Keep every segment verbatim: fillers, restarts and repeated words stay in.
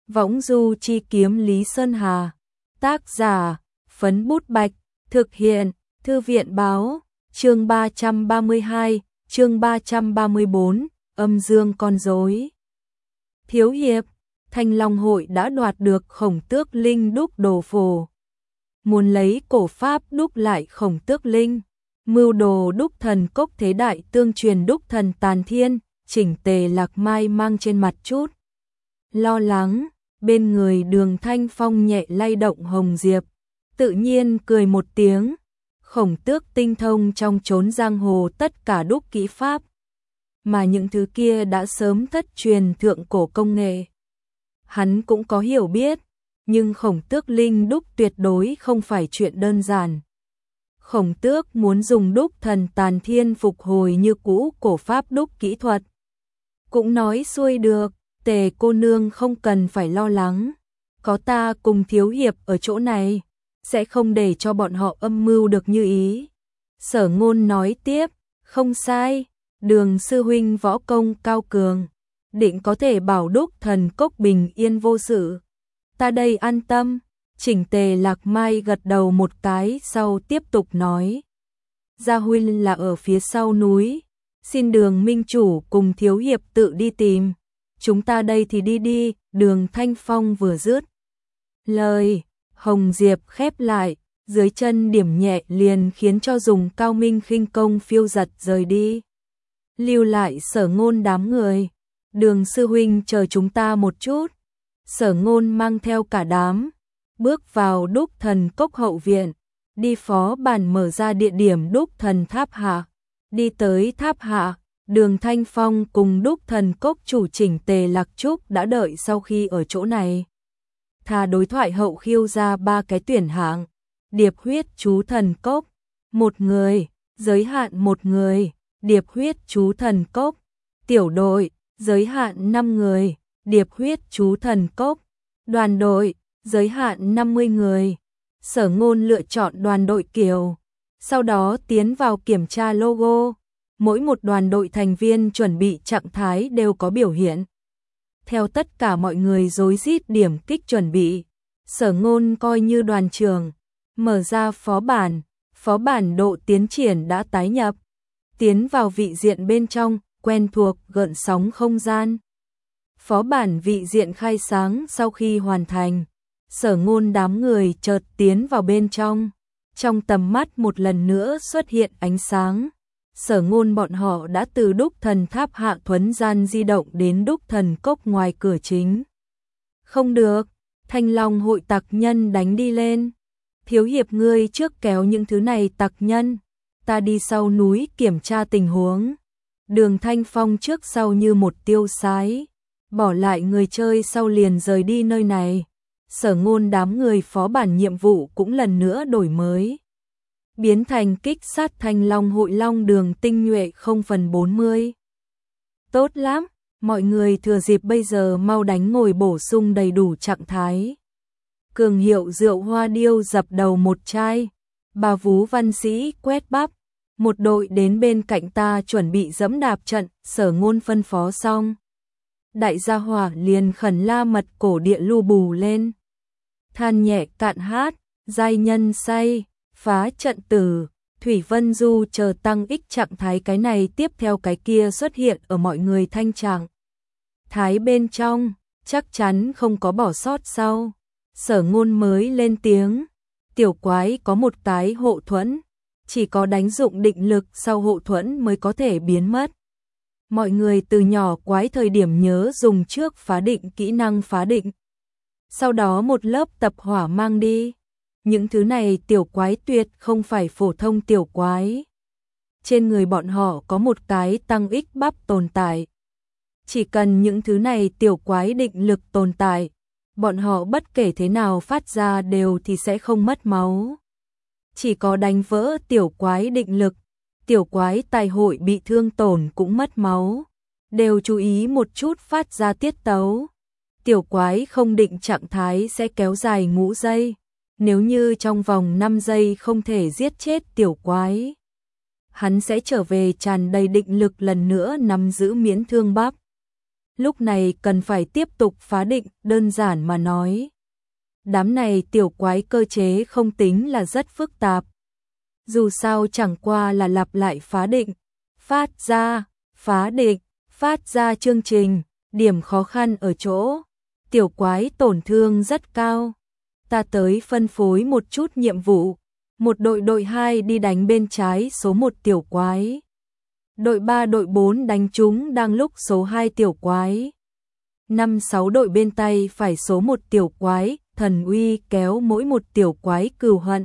Võng du chi kiếm Lý Sơn Hà. Tác giả, Phấn Bút Bạch. Thực hiện, Thư viện báo. Chương ba trăm ba mươi hai, chương ba trăm ba mươi bốn, âm dương con rối. Thiếu hiệp, Thanh Long hội đã đoạt được Khổng Tước Linh đúc đồ phổ. Muốn lấy cổ pháp đúc lại Khổng Tước Linh, mưu đồ đúc thần cốc thế đại tương truyền đúc thần tàn thiên, chỉnh tề Lạc Mai mang trên mặt chút lo lắng, bên người Đường Thanh Phong nhẹ lay động hồng diệp, tự nhiên cười một tiếng. Khổng Tước tinh thông trong chốn giang hồ tất cả đúc kỹ pháp, mà những thứ kia đã sớm thất truyền thượng cổ công nghệ. Hắn cũng có hiểu biết, nhưng Khổng Tước Linh đúc tuyệt đối không phải chuyện đơn giản. Khổng Tước muốn dùng đúc thần tàn thiên phục hồi như cũ cổ pháp đúc kỹ thuật. Cũng nói xuôi được, Tề cô nương không cần phải lo lắng, có ta cùng thiếu hiệp ở chỗ này, sẽ không để cho bọn họ âm mưu được như ý. Sở Ngôn nói tiếp, không sai, Đường sư huynh võ công cao cường, định có thể bảo đúc thần cốc bình yên vô sự. Ta đây an tâm. Chỉnh tề Lạc Mai gật đầu một cái sau tiếp tục nói. Gia huynh là ở phía sau núi, xin Đường minh chủ cùng thiếu hiệp tự đi tìm. Chúng ta đây thì đi đi. Đường Thanh Phong vừa dứt lời, hồng diệp khép lại, dưới chân điểm nhẹ liền khiến cho dùng cao minh khinh công phiêu giật rời đi. Lưu lại Sở Ngôn đám người. Đường sư huynh chờ chúng ta một chút. Sở Ngôn mang theo cả đám, bước vào đúc thần cốc hậu viện, đi phó bản mở ra địa điểm đúc thần tháp hạ. Đi tới tháp hạ, Đường Thanh Phong cùng đúc thần cốc chủ chỉnh tề Lạc Trúc đã đợi sau khi ở chỗ này. Thà đối thoại hậu khiêu ra ba cái tuyển hạng. Điệp huyết chú thần cốc, một người, giới hạn một người. Điệp huyết chú thần cốc, tiểu đội, giới hạn năm người. Điệp huyết chú thần cốc, đoàn đội, giới hạn năm mươi người. Sở Ngôn lựa chọn đoàn đội Kiều, sau đó tiến vào kiểm tra logo. Mỗi một đoàn đội thành viên chuẩn bị trạng thái đều có biểu hiện. Theo tất cả mọi người rối rít điểm kích chuẩn bị, Sở Ngôn coi như đoàn trưởng, mở ra phó bản. Phó bản độ tiến triển đã tái nhập, tiến vào vị diện bên trong, quen thuộc gợn sóng không gian. Phó bản vị diện khai sáng sau khi hoàn thành, Sở Ngôn đám người chợt tiến vào bên trong. Trong tầm mắt một lần nữa xuất hiện ánh sáng. Sở Ngôn bọn họ đã từ đúc thần tháp hạ thuấn gian di động đến đúc thần cốc ngoài cửa chính. Không được, Thanh Long hội tặc nhân đánh đi lên. Thiếu hiệp ngươi trước kéo những thứ này tặc nhân, ta đi sau núi kiểm tra tình huống. Đường Thanh Phong trước sau như một tiêu sái, bỏ lại người chơi sau liền rời đi nơi này. Sở Ngôn đám người phó bản nhiệm vụ cũng lần nữa đổi mới, biến thành kích sát Thanh Long hội long đường tinh nhuệ không phần bốn mươi. Tốt lắm, mọi người thừa dịp bây giờ mau đánh ngồi bổ sung đầy đủ trạng thái. Cường hiệu rượu hoa điêu dập đầu một chai. Bà vú văn sĩ quét bắp, một đội đến bên cạnh ta chuẩn bị dẫm đạp trận. Sở Ngôn phân phó xong, đại gia hỏa liền khẩn la mật cổ địa lu bù lên. Than nhẹ cạn hát, giai nhân say, phá trận tử, Thủy Vân Du chờ tăng ích trạng thái, cái này tiếp theo cái kia xuất hiện ở mọi người thanh trạng thái bên trong, chắc chắn không có bỏ sót sau. Sở Ngôn mới lên tiếng, tiểu quái có một cái hộ thuẫn, chỉ có đánh dụng định lực sau hộ thuẫn mới có thể biến mất. Mọi người từ nhỏ quái thời điểm nhớ dùng trước phá định kỹ năng phá định, sau đó một lớp tập hỏa mang đi. Những thứ này tiểu quái tuyệt không phải phổ thông tiểu quái. Trên người bọn họ có một cái tăng ích bắp tồn tại. Chỉ cần những thứ này tiểu quái định lực tồn tại, bọn họ bất kể thế nào phát ra đều thì sẽ không mất máu. Chỉ có đánh vỡ tiểu quái định lực, tiểu quái tài hội bị thương tổn cũng mất máu. Đều chú ý một chút phát ra tiết tấu. Tiểu quái không định trạng thái sẽ kéo dài ngũ giây. Nếu như trong vòng năm giây không thể giết chết tiểu quái, hắn sẽ trở về tràn đầy định lực lần nữa nắm giữ miễn thương bắp. lúc này cần phải tiếp tục phá định, đơn giản mà nói. Đám này tiểu quái cơ chế không tính là rất phức tạp. Dù sao chẳng qua là lặp lại phá định, phát ra, phá định, phát ra chương trình, điểm khó khăn ở chỗ. Tiểu quái tổn thương rất cao. Ta tới phân phối một chút nhiệm vụ. Một đội đội hai đi đánh bên trái số một tiểu quái. Đội ba đội bốn đánh chúng đang lúc số hai tiểu quái. năm sáu đội bên tay phải số một tiểu quái, thần uy kéo mỗi một tiểu quái cừu hận.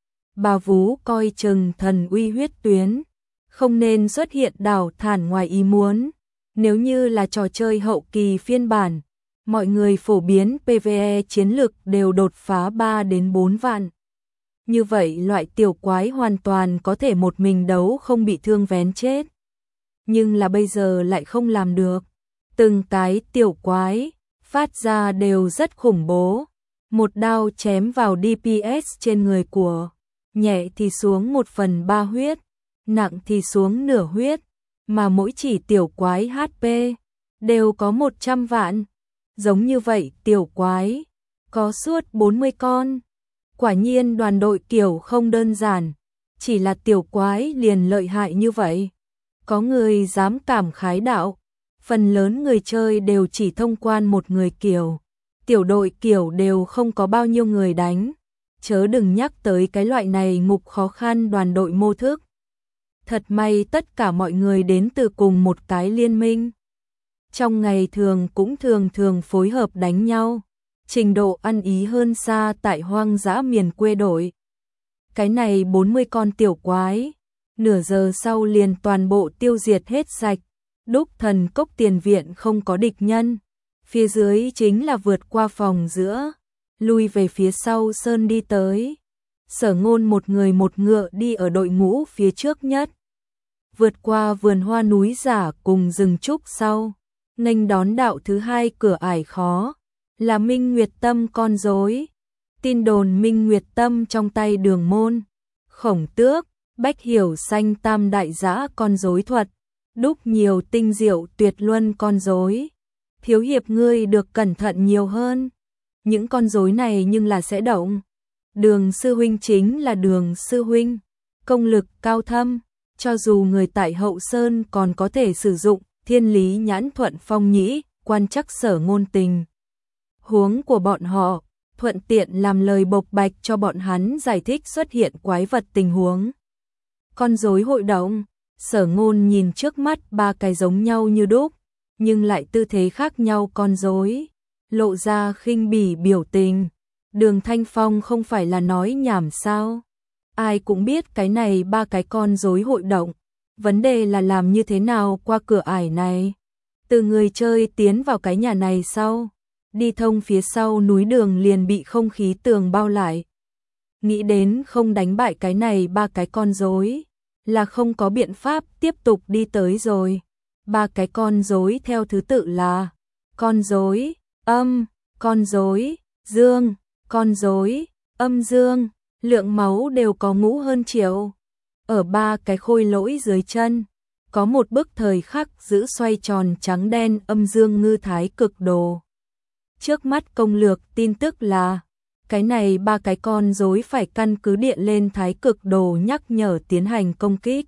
Bà Vú coi chừng thần uy huyết tuyến, không nên xuất hiện đảo thản ngoài ý muốn. Nếu như là trò chơi hậu kỳ phiên bản, mọi người phổ biến pê vê e chiến lực đều đột phá ba đến bốn vạn. Như vậy loại tiểu quái hoàn toàn có thể một mình đấu không bị thương vén chết. Nhưng là bây giờ lại không làm được. Từng cái tiểu quái phát ra đều rất khủng bố. Một đao chém vào đê pê ét trên người của, nhẹ thì xuống một phần ba huyết, nặng thì xuống nửa huyết, mà mỗi chỉ tiểu quái hát pê đều có một trăm vạn. Giống như vậy tiểu quái có suốt bốn mươi con. Quả nhiên đoàn đội kiểu không đơn giản, chỉ là tiểu quái liền lợi hại như vậy. Có người dám cảm khái đạo, phần lớn người chơi đều chỉ thông quan một người kiểu. Tiểu đội kiểu đều không có bao nhiêu người đánh, chớ đừng nhắc tới cái loại này ngục khó khăn đoàn đội mô thức. Thật may tất cả mọi người đến từ cùng một cái liên minh. Trong ngày thường cũng thường thường phối hợp đánh nhau, trình độ ăn ý hơn xa tại hoang dã miền quê đội. Cái này bốn mươi con tiểu quái, nửa giờ sau liền toàn bộ tiêu diệt hết sạch, đúc thần cốc tiền viện không có địch nhân. Phía dưới chính là vượt qua phòng giữa, lui về phía sau sơn đi tới. Sở Ngôn một người một ngựa đi ở đội ngũ phía trước nhất. Vượt qua vườn hoa núi giả cùng rừng trúc sau, nghênh đón đạo thứ hai cửa ải khó, là Minh Nguyệt Tâm con rối. Tin đồn Minh Nguyệt Tâm trong tay Đường Môn, Khổng Tước, Bách Hiểu Xanh tam đại dã con rối thuật, đúc nhiều tinh diệu tuyệt luân con rối. Thiếu hiệp ngươi được cẩn thận nhiều hơn. Những con rối này nhưng là sẽ động. Đường sư huynh chính là Đường sư huynh, công lực cao thâm, cho dù người tại Hậu Sơn còn có thể sử dụng Thiên Lý Nhãn Thuận Phong Nhĩ, quan chắc Sở Ngôn tình huống của bọn họ, thuận tiện làm lời bộc bạch cho bọn hắn giải thích xuất hiện quái vật tình huống. Con rối hội động, Sở Ngôn nhìn trước mắt ba cái giống nhau như đúc, nhưng lại tư thế khác nhau con rối, lộ ra khinh bỉ biểu tình. Đường Thanh Phong không phải là nói nhảm sao? Ai cũng biết cái này ba cái con rối hội động, vấn đề là làm như thế nào qua cửa ải này. Từ người chơi tiến vào cái nhà này sau, đi thông phía sau núi đường liền bị không khí tường bao lại. Nghĩ đến không đánh bại cái này ba cái con rối, là không có biện pháp tiếp tục đi tới rồi. Ba cái con rối theo thứ tự là con rối âm, con rối dương, con rối âm dương, lượng máu đều có ngũ hơn triệu. Ở ba cái khôi lỗi dưới chân, có một bức thời khắc giữ xoay tròn trắng đen âm dương ngư thái cực đồ. Trước mắt công lược tin tức là, cái này ba cái con rối phải căn cứ điện lên thái cực đồ nhắc nhở tiến hành công kích.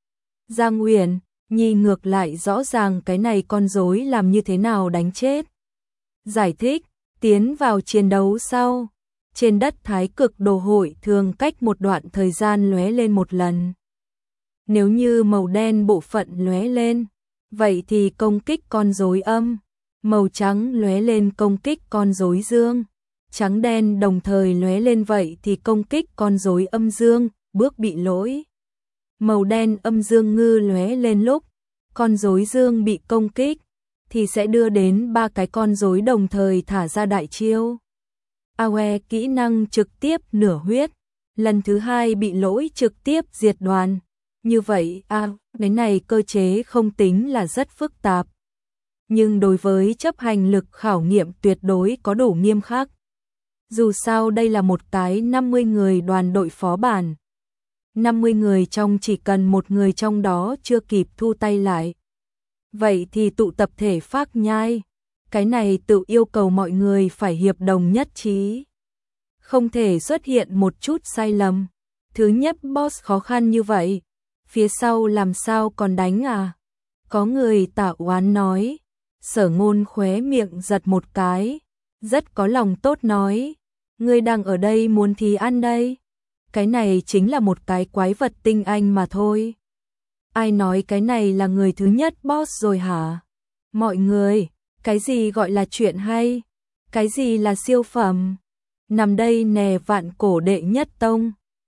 Giang Uyển Nhi ngược lại rõ ràng cái này con rối làm như thế nào đánh chết. Giải thích, tiến vào chiến đấu sau, trên đất thái cực đồ hội thường cách một đoạn thời gian lóe lên một lần. Nếu như màu đen bộ phận lóe lên, vậy thì công kích con rối âm, màu trắng lóe lên công kích con rối dương, trắng đen đồng thời lóe lên vậy thì công kích con rối âm dương, bước bị lỗi. Màu đen âm dương ngư lóe lên lúc con rối dương bị công kích thì sẽ đưa đến ba cái con rối đồng thời thả ra đại chiêu. a o e kỹ năng trực tiếp nửa huyết, lần thứ hai bị lỗi trực tiếp diệt đoàn. Như vậy a à, cái này cơ chế không tính là rất phức tạp, nhưng đối với chấp hành lực khảo nghiệm tuyệt đối có đủ nghiêm khắc. Dù sao đây là một cái năm mươi người đoàn đội phó bản, năm mươi người trong chỉ cần một người trong đó chưa kịp thu tay lại, Vậy thì tụ tập thể phác nhai. Cái này tự yêu cầu mọi người phải hiệp đồng nhất trí. Không thể xuất hiện một chút sai lầm. Thứ nhất boss khó khăn như vậy, phía sau làm sao còn đánh à? Có người tả oán nói. Sở Ngôn khóe miệng giật một cái, rất có lòng tốt nói, ngươi đang ở đây muốn thì ăn đây. Cái này chính là một cái quái vật tinh anh mà thôi. Ai nói cái này là người thứ nhất boss rồi hả? Mọi người, cái gì gọi là chuyện hay? Cái gì là siêu phẩm? Nằm đây nè vạn cổ đệ nhất tông.